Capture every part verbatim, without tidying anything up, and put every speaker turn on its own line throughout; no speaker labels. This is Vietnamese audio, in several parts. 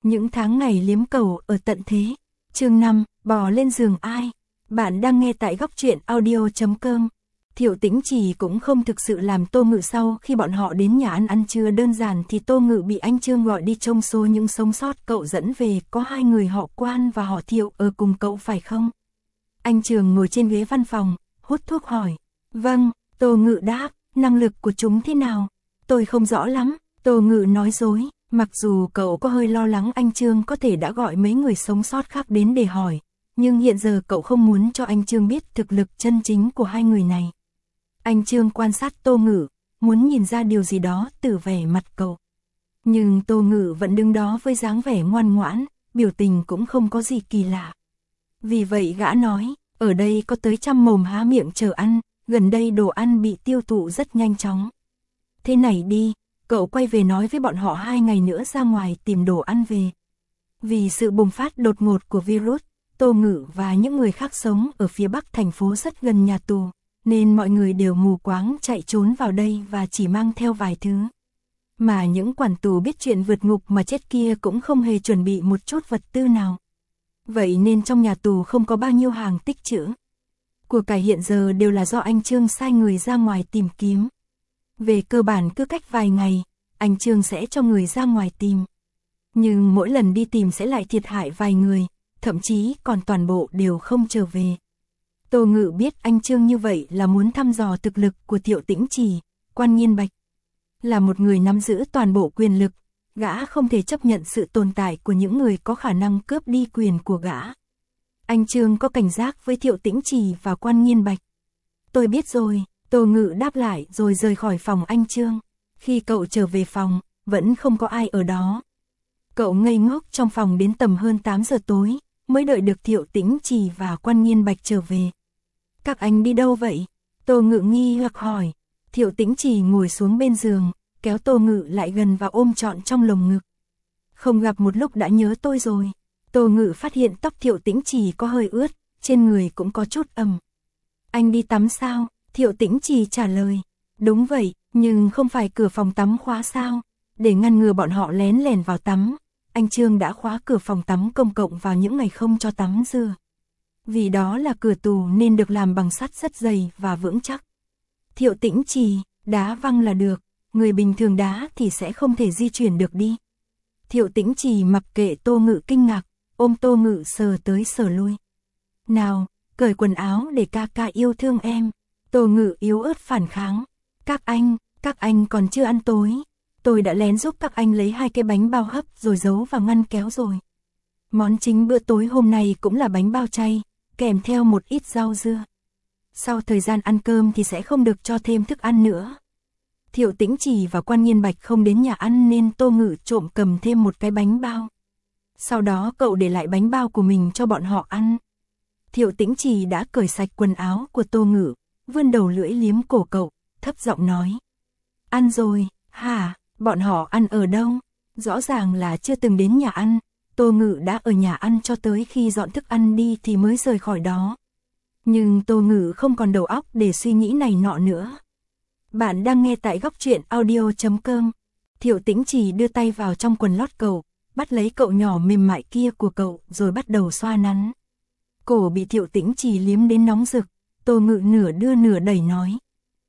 Những tháng ngày liếm cầu ở tận thế. Chương năm, bò lên giường ai? Bạn đang nghe tại góc truyện audio chấm com. Thiệu Tĩnh Trì cũng không thực sự làm Tô Ngự sau khi bọn họ đến nhà ăn ăn trưa đơn giản thì Tô Ngự bị anh Trương gọi đi trông số những sống sót cậu dẫn về, có hai người họ Quan và họ Thiệu ở cùng cậu phải không? Anh Trường ngồi trên ghế văn phòng, hút thuốc hỏi. Vâng, Tô Ngự đáp, năng lực của chúng thế nào? Tôi không rõ lắm, Tô Ngự nói dối, mặc dù cậu có hơi lo lắng anh Trương có thể đã gọi mấy người sống sót khác đến để hỏi, nhưng hiện giờ cậu không muốn cho anh Trương biết thực lực chân chính của hai người này. Anh Trương quan sát Tô Ngự, muốn nhìn ra điều gì đó từ vẻ mặt cậu. Nhưng Tô Ngự vẫn đứng đó với dáng vẻ ngoan ngoãn, biểu tình cũng không có gì kỳ lạ. Vì vậy gã nói, ở đây có tới trăm mồm há miệng chờ ăn, gần đây đồ ăn bị tiêu thụ rất nhanh chóng. Thế này đi, cậu quay về nói với bọn họ hai ngày nữa ra ngoài tìm đồ ăn về. Vì sự bùng phát đột ngột của virus, Tô Ngự và những người khác sống ở phía bắc thành phố rất gần nhà tù, nên mọi người đều mù quáng chạy trốn vào đây và chỉ mang theo vài thứ. Mà những quản tù biết chuyện vượt ngục mà chết kia cũng không hề chuẩn bị một chút vật tư nào. Vậy nên trong nhà tù không có bao nhiêu hàng tích trữ. Của cải hiện giờ đều là do anh Trương sai người ra ngoài tìm kiếm. Về cơ bản cứ cách vài ngày, anh Trương sẽ cho người ra ngoài tìm. Nhưng mỗi lần đi tìm sẽ lại thiệt hại vài người, thậm chí còn toàn bộ đều không trở về. Tô Ngự biết anh Trương như vậy là muốn thăm dò thực lực của Thiệu Tĩnh Trì, Quan Nghiên Bạch. Là một người nắm giữ toàn bộ quyền lực, gã không thể chấp nhận sự tồn tại của những người có khả năng cướp đi quyền của gã. Anh Trương có cảnh giác với Thiệu Tĩnh Trì và Quan Nghiên Bạch. Tôi biết rồi, Tô Ngự đáp lại rồi rời khỏi phòng anh Trương. Khi cậu trở về phòng, vẫn không có ai ở đó. Cậu ngây ngốc trong phòng đến tầm hơn tám giờ tối, mới đợi được Thiệu Tĩnh Trì và Quan Nghiên Bạch trở về. Các anh đi đâu vậy? Tô Ngự nghi hoặc hỏi. Thiệu Tĩnh Trì ngồi xuống bên giường, kéo Tô Ngự lại gần và ôm trọn trong lồng ngực. Không gặp một lúc đã nhớ tôi rồi. Tô Ngự phát hiện tóc Thiệu Tĩnh Trì có hơi ướt, trên người cũng có chút ẩm. Anh đi tắm sao? Thiệu Tĩnh Trì trả lời. Đúng vậy, nhưng không phải cửa phòng tắm khóa sao? Để ngăn ngừa bọn họ lén lẻn vào tắm, anh Trương đã khóa cửa phòng tắm công cộng vào những ngày không cho tắm dưa. Vì đó là cửa tù nên được làm bằng sắt rất dày và vững chắc. Thiệu Tĩnh Trì, đá văng là được, người bình thường đá thì sẽ không thể di chuyển được đi. Thiệu Tĩnh Trì mặc kệ Tô Ngự kinh ngạc, ôm Tô Ngự sờ tới sờ lui. Nào, cởi quần áo để ca ca yêu thương em. Tô Ngự yếu ớt phản kháng. Các anh, các anh còn chưa ăn tối. Tôi đã lén giúp các anh lấy hai cái bánh bao hấp rồi giấu vào ngăn kéo rồi. Món chính bữa tối hôm nay cũng là bánh bao chay, kèm theo một ít rau dưa. Sau thời gian ăn cơm thì sẽ không được cho thêm thức ăn nữa. Thiệu Tĩnh Trì và Quan Nghiên Bạch không đến nhà ăn nên Tô Ngự trộm cầm thêm một cái bánh bao. Sau đó cậu để lại bánh bao của mình cho bọn họ ăn. Thiệu Tĩnh Trì đã cởi sạch quần áo của Tô Ngự, vươn đầu lưỡi liếm cổ cậu, thấp giọng nói. Ăn rồi, hả, bọn họ ăn ở đâu? Rõ ràng là chưa từng đến nhà ăn, Tô Ngự đã ở nhà ăn cho tới khi dọn thức ăn đi thì mới rời khỏi đó. Nhưng Tô Ngự không còn đầu óc để suy nghĩ này nọ nữa. Bạn đang nghe tại góc truyện audio chấm com. Thiệu Tĩnh Trì đưa tay vào trong quần lót cậu, bắt lấy cậu nhỏ mềm mại kia của cậu rồi bắt đầu xoa nắn. Cổ bị Thiệu Tĩnh Trì liếm đến nóng rực, Tô Ngự nửa đưa nửa đẩy nói.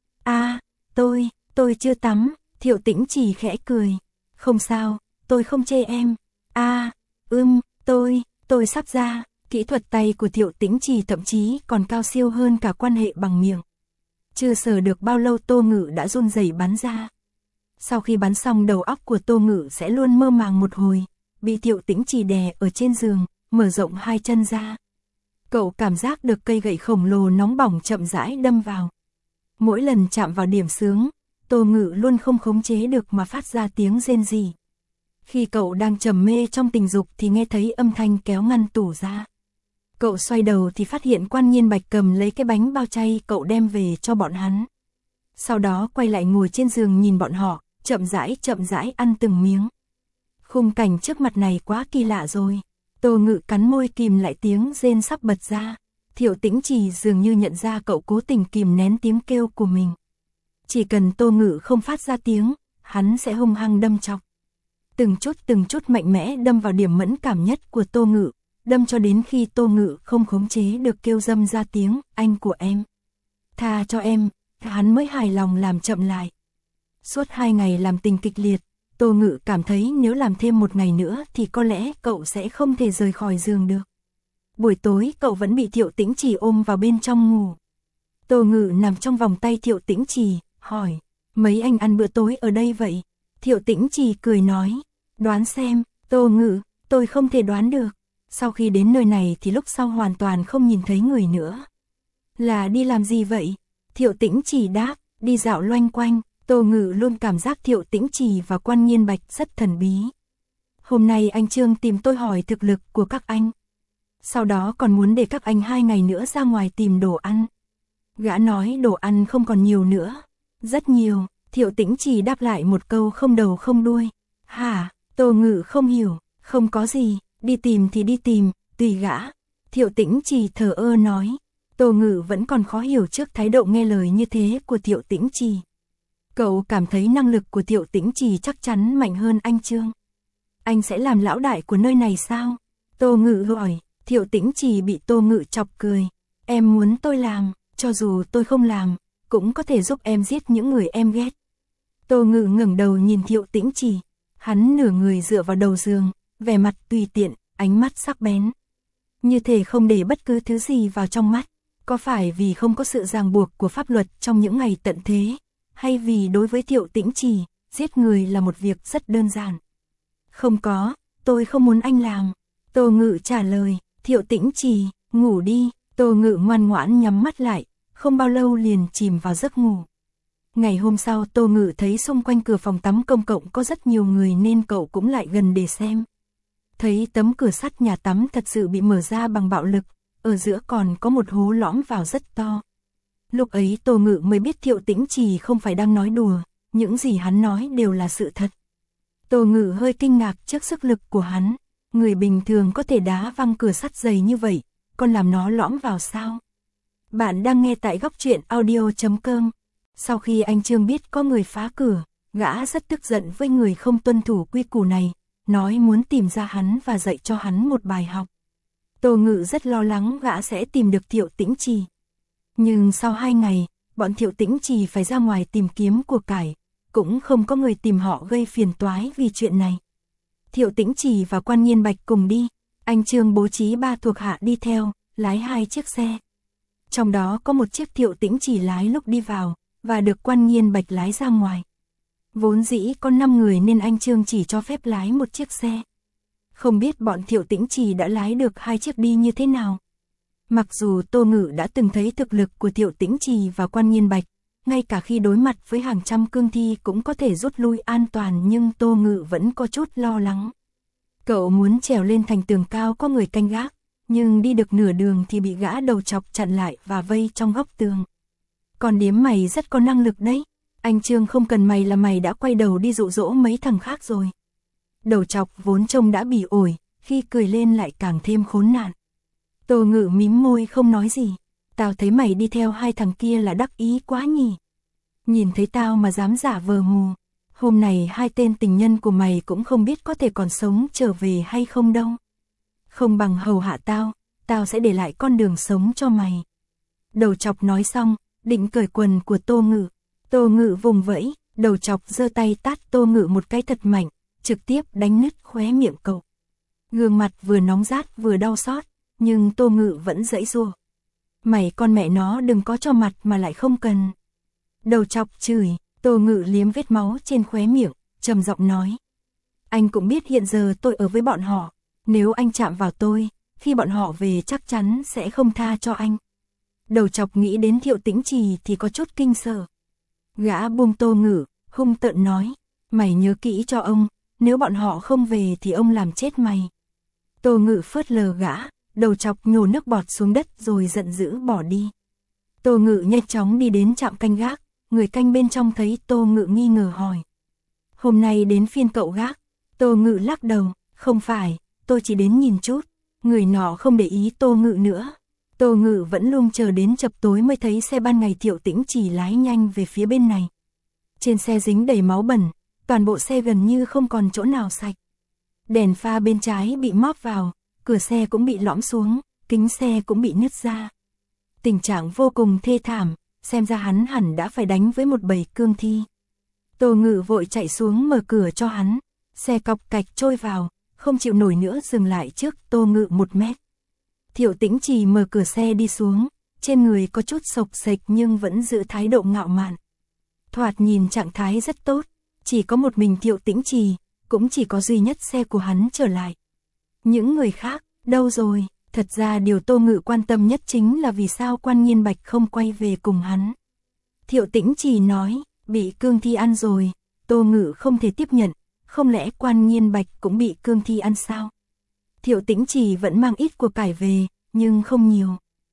À, tôi, tôi chưa tắm. Thiệu Tĩnh Trì khẽ cười. Không sao, tôi không chê em. À, ưm, tôi, tôi sắp ra. Kỹ thuật tay của Thiệu Tĩnh Trì thậm chí còn cao siêu hơn cả quan hệ bằng miệng. Chưa sờ được bao lâu Tô Ngự đã run rẩy bắn ra. Sau khi bắn xong đầu óc của Tô Ngự sẽ luôn mơ màng một hồi, bị Thiệu Tĩnh Trì đè ở trên giường, mở rộng hai chân ra. Cậu cảm giác được cây gậy khổng lồ nóng bỏng chậm rãi đâm vào. Mỗi lần chạm vào điểm xướng, Tô Ngự luôn không khống chế được mà phát ra tiếng rên rỉ. Khi cậu đang trầm mê trong tình dục thì nghe thấy âm thanh kéo ngăn tủ ra. Cậu xoay đầu thì phát hiện Quan Nghiên Bạch cầm lấy cái bánh bao chay cậu đem về cho bọn hắn. Sau đó quay lại ngồi trên giường nhìn bọn họ, chậm rãi chậm rãi ăn từng miếng. Khung cảnh trước mặt này quá kỳ lạ rồi. Tô Ngự cắn môi kìm lại tiếng rên sắp bật ra. Thiệu Tĩnh Trì dường như nhận ra cậu cố tình kìm nén tiếng kêu của mình. Chỉ cần Tô Ngự không phát ra tiếng, hắn sẽ hung hăng đâm chọc. từng chút từng chút mạnh mẽ đâm vào điểm mẫn cảm nhất của Tô Ngự, đâm cho đến khi Tô Ngự không khống chế được kêu râm ra tiếng, anh của em. Tha cho em, hắn mới hài lòng làm chậm lại. Suốt hai ngày làm tình kịch liệt, Tô Ngự cảm thấy nếu làm thêm một ngày nữa thì có lẽ cậu sẽ không thể rời khỏi giường được. Buổi tối cậu vẫn bị Thiệu Tĩnh Trì ôm vào bên trong ngủ. Tô Ngự nằm trong vòng tay Thiệu Tĩnh Trì, hỏi, mấy anh ăn bữa tối ở đây vậy? Thiệu Tĩnh Trì cười nói, đoán xem. Tô Ngự, tôi không thể đoán được. Sau khi đến nơi này thì lúc sau hoàn toàn không nhìn thấy người nữa. Là đi làm gì vậy? Thiệu Tĩnh Trì đáp, đi dạo loanh quanh. Tô Ngự luôn cảm giác Thiệu Tĩnh Trì và Quan Nhiên Bạch rất thần bí. Hôm nay anh Trương tìm tôi hỏi thực lực của các anh. Sau đó còn muốn để các anh hai ngày nữa ra ngoài tìm đồ ăn. Gã nói đồ ăn không còn nhiều nữa. Rất nhiều. Thiệu Tĩnh Trì đáp lại một câu không đầu không đuôi. Hả? Tô Ngự không hiểu. Không có gì, đi tìm thì đi tìm, tùy gã. Thiệu Tĩnh Trì thờ ơ nói. Tô Ngự vẫn còn khó hiểu trước thái độ nghe lời như thế của Thiệu Tĩnh Trì. Cậu cảm thấy năng lực của Thiệu Tĩnh Trì chắc chắn mạnh hơn anh Trương. Anh sẽ làm lão đại của nơi này sao? Tô Ngự hỏi. Thiệu Tĩnh Trì bị Tô Ngự chọc cười. Em muốn tôi làm, cho dù tôi không làm, cũng có thể giúp em giết những người em ghét. Tô Ngự ngẩng đầu nhìn Thiệu Tĩnh Trì. Hắn nửa người dựa vào đầu giường, vẻ mặt tùy tiện, ánh mắt sắc bén. Như thể không để bất cứ thứ gì vào trong mắt. Có phải vì không có sự ràng buộc của pháp luật trong những ngày tận thế? Hay vì đối với Thiệu Tĩnh Trì, giết người là một việc rất đơn giản? Không có, tôi không muốn anh làm. Tô Ngự trả lời. Thiệu Tĩnh Trì, ngủ đi. Tô Ngự ngoan ngoãn nhắm mắt lại, không bao lâu liền chìm vào giấc ngủ. Ngày hôm sau Tô Ngự thấy xung quanh cửa phòng tắm công cộng có rất nhiều người nên cậu cũng lại gần để xem. Thấy tấm cửa sắt nhà tắm thật sự bị mở ra bằng bạo lực, ở giữa còn có một hố lõm vào rất to. Lúc ấy Tô Ngự mới biết Thiệu Tĩnh Trì không phải đang nói đùa, những gì hắn nói đều là sự thật. Tô Ngự hơi kinh ngạc trước sức lực của hắn, người bình thường có thể đá văng cửa sắt dày như vậy, còn làm nó lõm vào sao? Bạn đang nghe tại góc truyện audio chấm com. Sau khi anh Trương biết có người phá cửa, gã rất tức giận với người không tuân thủ quy củ này, nói muốn tìm ra hắn và dạy cho hắn một bài học. Tô Ngự rất lo lắng gã sẽ tìm được Thiệu Tĩnh Trì. Nhưng sau hai ngày, bọn Thiệu Tĩnh Trì phải ra ngoài tìm kiếm của cải, cũng không có người tìm họ gây phiền toái vì chuyện này. Thiệu Tĩnh Trì và Quan Nhiên Bạch cùng đi, anh Trương bố trí ba thuộc hạ đi theo, lái hai chiếc xe. Trong đó có một chiếc Thiệu Tĩnh Trì lái lúc đi vào, và được Quan Nhiên Bạch lái ra ngoài. Vốn dĩ có năm người nên anh Trương chỉ cho phép lái một chiếc xe. Không biết bọn Thiệu Tĩnh Trì đã lái được hai chiếc đi như thế nào. Mặc dù Tô Ngự đã từng thấy thực lực của Thiệu Tĩnh Trì và Quan Nhiên Bạch, ngay cả khi đối mặt với hàng trăm cương thi cũng có thể rút lui an toàn, nhưng Tô Ngự vẫn có chút lo lắng. Cậu muốn trèo lên thành tường cao có người canh gác, nhưng đi được nửa đường thì bị gã đầu chọc chặn lại và vây trong góc tường. Còn điếm mày rất có năng lực đấy, anh Trương không cần mày là mày đã quay đầu đi dụ dỗ mấy thằng khác rồi. Đầu chọc vốn trông đã bỉ ổi, khi cười lên lại càng thêm khốn nạn. Tô Ngự mím môi không nói gì. Tao thấy mày đi theo hai thằng kia là đắc ý quá nhỉ. Nhìn thấy tao mà dám giả vờ mù. Hôm này hai tên tình nhân của mày cũng không biết có thể còn sống trở về hay không đâu. Không bằng hầu hạ tao, tao sẽ để lại con đường sống cho mày. Đầu chọc nói xong, định cởi quần của Tô Ngự. Tô Ngự vùng vẫy, đầu chọc giơ tay tát Tô Ngự một cái thật mạnh, trực tiếp đánh nứt khóe miệng cậu. Gương mặt vừa nóng rát vừa đau xót, nhưng Tô Ngự vẫn giãy giụa. Mày con mẹ nó đừng có cho mặt mà lại không cần. Đầu chọc chửi, Tô Ngự liếm vết máu trên khóe miệng, trầm giọng nói. Anh cũng biết hiện giờ tôi ở với bọn họ, nếu anh chạm vào tôi, khi bọn họ về chắc chắn sẽ không tha cho anh. Đầu chọc nghĩ đến Thiệu Tĩnh Trì thì có chút kinh sợ. Gã buông Tô Ngự, hung tợn nói, mày nhớ kỹ cho ông, nếu bọn họ không về thì ông làm chết mày. Tô Ngự phớt lờ gã, đầu chọc nhổ nước bọt xuống đất rồi giận dữ bỏ đi. Tô Ngự nhanh chóng đi đến trạm canh gác, người canh bên trong thấy Tô Ngự nghi ngờ hỏi. Hôm nay đến phiên cậu gác. Tô Ngự lắc đầu, không phải, tôi chỉ đến nhìn chút. Người nọ không để ý Tô Ngự nữa. Tô Ngự vẫn luôn chờ đến chập tối mới thấy xe ban ngày Thiệu Tĩnh Trì lái nhanh về phía bên này. Trên xe dính đầy máu bẩn, toàn bộ xe gần như không còn chỗ nào sạch. Đèn pha bên trái bị móp vào, cửa xe cũng bị lõm xuống, kính xe cũng bị nứt ra. Tình trạng vô cùng thê thảm, xem ra hắn hẳn đã phải đánh với một bầy cương thi. Tô Ngự vội chạy xuống mở cửa cho hắn, xe cọc cạch trôi vào, không chịu nổi nữa dừng lại trước Tô Ngự một mét. Thiệu Tĩnh Trì mở cửa xe đi xuống, trên người có chút sộc sệch nhưng vẫn giữ thái độ ngạo mạn. Thoạt nhìn trạng thái rất tốt, chỉ có một mình Thiệu Tĩnh Trì, cũng chỉ có duy nhất xe của hắn trở lại. Những người khác, đâu rồi? Thật ra điều Tô Ngự quan tâm nhất chính là vì sao Quan Nhiên Bạch không quay về cùng hắn. Thiệu Tĩnh Trì nói, bị cương thi ăn rồi, Tô Ngự không thể tiếp nhận, không lẽ Quan Nhiên Bạch cũng bị cương thi ăn sao? Thiệu Tĩnh Trì vẫn mang ít của cải về, nhưng không nhiều.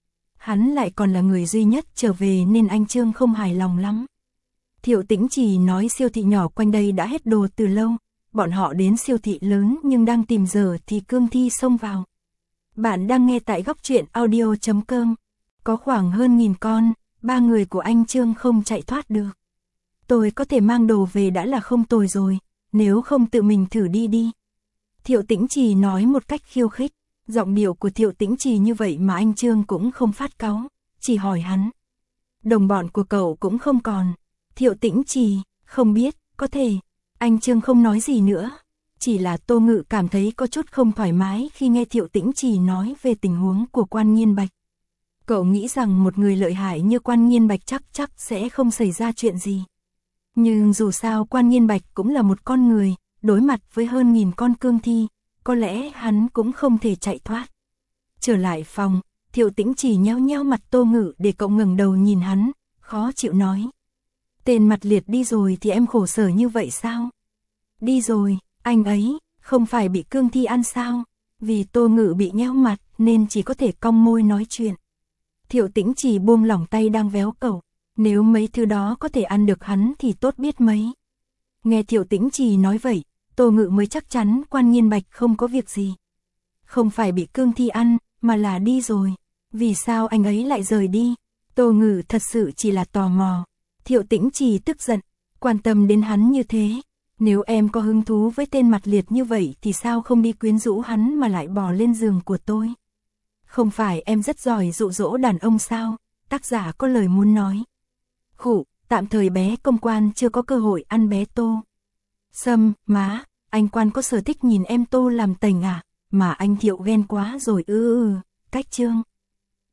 Hắn lại còn là người duy nhất trở về nên anh Trương không hài lòng lắm. Thiệu Tĩnh Trì nói siêu thị nhỏ quanh đây đã hết đồ từ lâu, bọn họ đến siêu thị lớn nhưng đang tìm giờ thì cương thi xông vào. Bạn đang nghe tại góc truyện audio chấm com. Có khoảng hơn nghìn con, ba người của anh Trương không chạy thoát được. Tôi có thể mang đồ về đã là không tồi rồi, nếu không tự mình thử đi đi. Thiệu Tĩnh Trì nói một cách khiêu khích, giọng điệu của Thiệu Tĩnh Trì như vậy mà anh Trương cũng không phát cáu, chỉ hỏi hắn. Đồng bọn của cậu cũng không còn. Thiệu Tĩnh Trì, không biết, có thể. Anh Trương không nói gì nữa. Chỉ là Tô Ngự cảm thấy có chút không thoải mái khi nghe Thiệu Tĩnh Trì nói về tình huống của Quan Nhiên Bạch. Cậu nghĩ rằng một người lợi hại như Quan Nhiên Bạch chắc chắc sẽ không xảy ra chuyện gì. Nhưng dù sao Quan Nhiên Bạch cũng là một con người, đối mặt với hơn nghìn con cương thi, có lẽ hắn cũng không thể chạy thoát. Trở lại phòng, Thiệu Tĩnh Trì nheo nheo mặt Tô Ngự để cậu ngẩng đầu nhìn hắn, khó chịu nói. Tên mặt liệt đi rồi thì em khổ sở như vậy sao? Đi rồi, anh ấy, không phải bị cương thi ăn sao? Vì Tô Ngự bị nheo mặt nên chỉ có thể cong môi nói chuyện. Thiệu Tĩnh Trì buông lỏng tay đang véo cậu, nếu mấy thứ đó có thể ăn được hắn thì tốt biết mấy. Nghe Thiệu Tĩnh Trì nói vậy, Tô Ngự mới chắc chắn Quan Nhiên Bạch không có việc gì. Không phải bị cương thi ăn, mà là đi rồi. Vì sao anh ấy lại rời đi? Tô Ngự thật sự chỉ là tò mò. Thiệu Tĩnh Trì tức giận, quan tâm đến hắn như thế. Nếu em có hứng thú với tên mặt liệt như vậy thì sao không đi quyến rũ hắn mà lại bò lên giường của tôi? Không phải em rất giỏi dụ dỗ đàn ông sao? Tác giả có lời muốn nói. Khụ, tạm thời bé Công Quan chưa có cơ hội ăn bé Tô. Sâm, má, anh Quan có sở thích nhìn em Tô làm tành à? Mà anh Thiệu ghen quá rồi ư ư, cách chương.